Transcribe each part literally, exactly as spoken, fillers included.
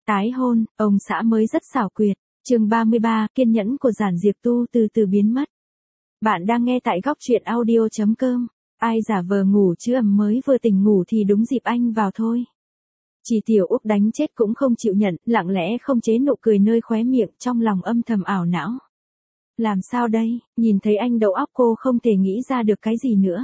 Tái hôn, ông xã mới rất xảo quyệt. Chương ba mươi ba, kiên nhẫn của Giản Diệp Tu từ từ biến mất. Bạn đang nghe tại góc truyện audio chấm com. Ai giả vờ ngủ chứ ầm mới vừa tỉnh ngủ thì đúng dịp anh vào thôi. Chị Tiểu Úc đánh chết cũng không chịu nhận, lặng lẽ không chế nụ cười nơi khóe miệng, trong lòng âm thầm ảo não. Làm sao đây, nhìn thấy anh đầu óc cô không thể nghĩ ra được cái gì nữa.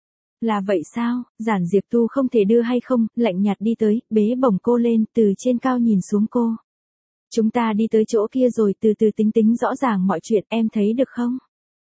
Là vậy sao, Giản Diệp Tu không thể đưa hay không, lạnh nhạt đi tới, bế bổng cô lên, từ trên cao nhìn xuống cô. Chúng ta đi tới chỗ kia rồi từ từ tính tính rõ ràng mọi chuyện, em thấy được không?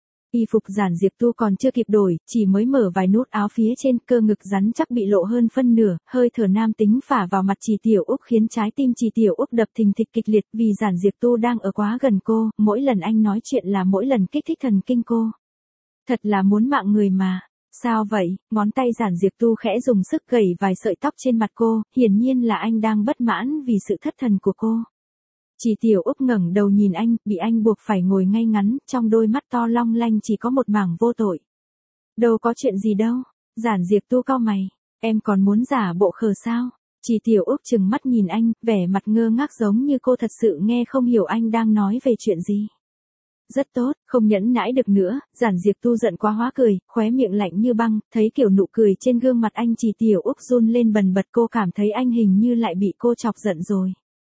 Y phục Giản Diệp Tu còn chưa kịp đổi, chỉ mới mở vài nút áo phía trên, cơ ngực rắn chắc bị lộ hơn phân nửa, hơi thở nam tính phả vào mặt chị Tiểu Úc khiến trái tim chị Tiểu Úc đập thình thịch kịch liệt vì Giản Diệp Tu đang ở quá gần cô, mỗi lần anh nói chuyện là mỗi lần kích thích thần kinh cô. Thật là muốn mạng người mà. Sao vậy, ngón tay Giản Diệp Tu khẽ dùng sức gẩy vài sợi tóc trên mặt cô, hiển nhiên là anh đang bất mãn vì sự thất thần của cô. Chị Tiểu Úc ngẩng đầu nhìn anh, bị anh buộc phải ngồi ngay ngắn, trong đôi mắt to long lanh chỉ có một mảng vô tội. Đâu có chuyện gì đâu, Giản Diệp Tu cau mày, em còn muốn giả bộ khờ sao? Chị Tiểu Úc trừng mắt nhìn anh, vẻ mặt ngơ ngác giống như cô thật sự nghe không hiểu anh đang nói về chuyện gì. Rất tốt, không nhẫn nãi được nữa, Giản Diệp Tu giận quá hóa cười, khóe miệng lạnh như băng, thấy kiểu nụ cười trên gương mặt anh chị Tiểu Úc run lên bần bật, cô cảm thấy anh hình như lại bị cô chọc giận rồi.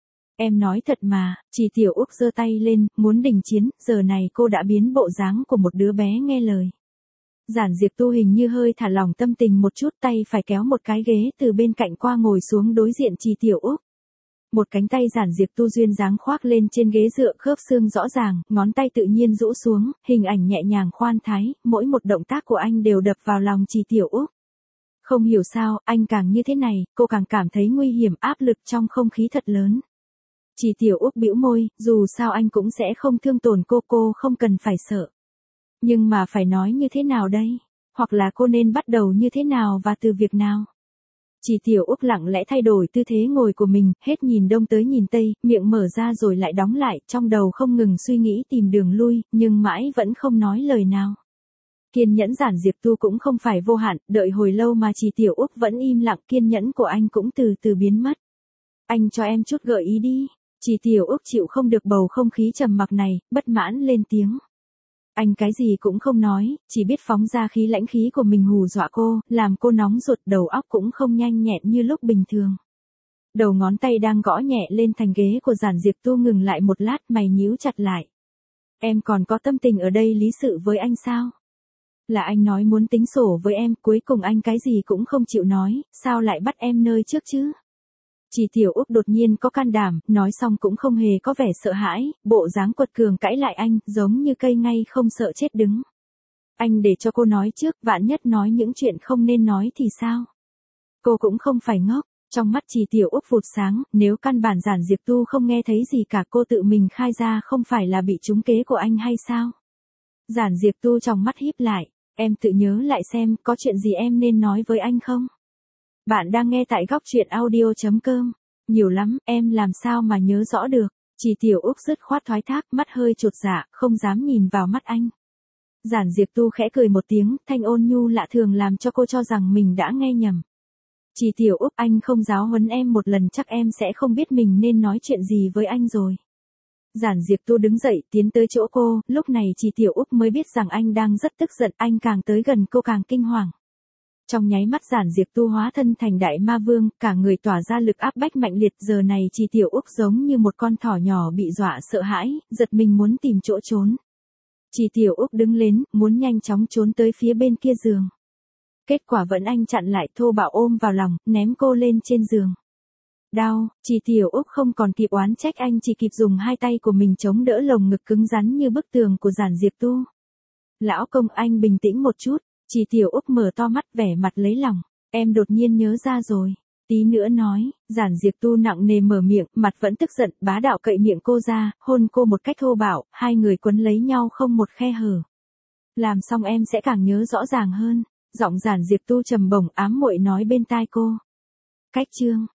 Em nói thật mà, chị Tiểu Úc giơ tay lên, muốn đình chiến, giờ này cô đã biến bộ dáng của một đứa bé nghe lời. Giản Diệp Tu hình như hơi thả lỏng tâm tình một chút, tay phải kéo một cái ghế từ bên cạnh qua ngồi xuống đối diện chị Tiểu Úc. Một cánh tay Giản Diệp Tu duyên dáng khoác lên trên ghế dựa, khớp xương rõ ràng, ngón tay tự nhiên rũ xuống, hình ảnh nhẹ nhàng khoan thái, mỗi một động tác của anh đều đập vào lòng chị Tiểu Úc. Không hiểu sao, anh càng như thế này, cô càng cảm thấy nguy hiểm, áp lực trong không khí thật lớn. Chị Tiểu Úc bĩu môi, dù sao anh cũng sẽ không thương tổn cô, cô không cần phải sợ. Nhưng mà phải nói như thế nào đây? Hoặc là cô nên bắt đầu như thế nào và từ việc nào? Chị Tiểu Úc lặng lẽ thay đổi tư thế ngồi của mình, hết nhìn đông tới nhìn tây, miệng mở ra rồi lại đóng lại, trong đầu không ngừng suy nghĩ tìm đường lui, nhưng mãi vẫn không nói lời nào. Kiên nhẫn Giản Diệp Tu cũng không phải vô hạn, đợi hồi lâu mà chị Tiểu Úc vẫn im lặng, kiên nhẫn của anh cũng từ từ biến mất. Anh cho em chút gợi ý đi. Chị Tiểu Úc chịu không được bầu không khí trầm mặc này, bất mãn lên tiếng. Anh cái gì cũng không nói, chỉ biết phóng ra khí lãnh khí của mình hù dọa cô, làm cô nóng ruột, đầu óc cũng không nhanh nhẹn như lúc bình thường. Đầu ngón tay đang gõ nhẹ lên thành ghế của Giản Diệp Tu ngừng lại một lát, mày nhíu chặt lại. Em còn có tâm tình ở đây lý sự với anh sao? Là anh nói muốn tính sổ với em, cuối cùng anh cái gì cũng không chịu nói, sao lại bắt em nơi trước chứ? Chị Tiểu Úc đột nhiên có can đảm, nói xong cũng không hề có vẻ sợ hãi, bộ dáng quật cường cãi lại anh, giống như cây ngay không sợ chết đứng. Anh để cho cô nói trước, vạn nhất nói những chuyện không nên nói thì sao? Cô cũng không phải ngốc, trong mắt chị Tiểu Úc vụt sáng, nếu căn bản Giản Diệp Tu không nghe thấy gì cả, cô tự mình khai ra không phải là bị trúng kế của anh hay sao? Giản Diệp Tu trong mắt híp lại, em tự nhớ lại xem, có chuyện gì em nên nói với anh không? Bạn đang nghe tại góc truyện audio chấm com. Nhiều lắm, em làm sao mà nhớ rõ được. Chị Tiểu Úc dứt khoát thoái thác, mắt hơi chột dạ, không dám nhìn vào mắt anh. Giản Diệp Tu khẽ cười một tiếng, thanh ôn nhu lạ thường làm cho cô cho rằng mình đã nghe nhầm. Chị Tiểu Úc, anh không giáo huấn em một lần chắc em sẽ không biết mình nên nói chuyện gì với anh rồi. Giản Diệp Tu đứng dậy, tiến tới chỗ cô, lúc này chị Tiểu Úc mới biết rằng anh đang rất tức giận, anh càng tới gần cô càng kinh hoàng. Trong nháy mắt Giản Diệp Tu hóa thân thành đại ma vương, cả người tỏa ra lực áp bách mạnh liệt, giờ này chị Tiểu Úc giống như một con thỏ nhỏ bị dọa sợ hãi, giật mình muốn tìm chỗ trốn. Chị Tiểu Úc đứng lên, muốn nhanh chóng trốn tới phía bên kia giường. Kết quả vẫn anh chặn lại, thô bạo ôm vào lòng, ném cô lên trên giường. Đau, chị Tiểu Úc không còn kịp oán trách anh, chỉ kịp dùng hai tay của mình chống đỡ lồng ngực cứng rắn như bức tường của Giản Diệp Tu. Lão công, anh bình tĩnh một chút. Chị Tiểu Úc mở to mắt, vẻ mặt lấy lòng. Em đột nhiên nhớ ra rồi. Tí nữa nói, Giản Diệp Tu nặng nề mở miệng, mặt vẫn tức giận, bá đạo cậy miệng cô ra, hôn cô một cách thô bạo, hai người quấn lấy nhau không một khe hở. Làm xong em sẽ càng nhớ rõ ràng hơn. Giọng Giản Diệp Tu trầm bổng ám muội nói bên tai cô. Cách chương.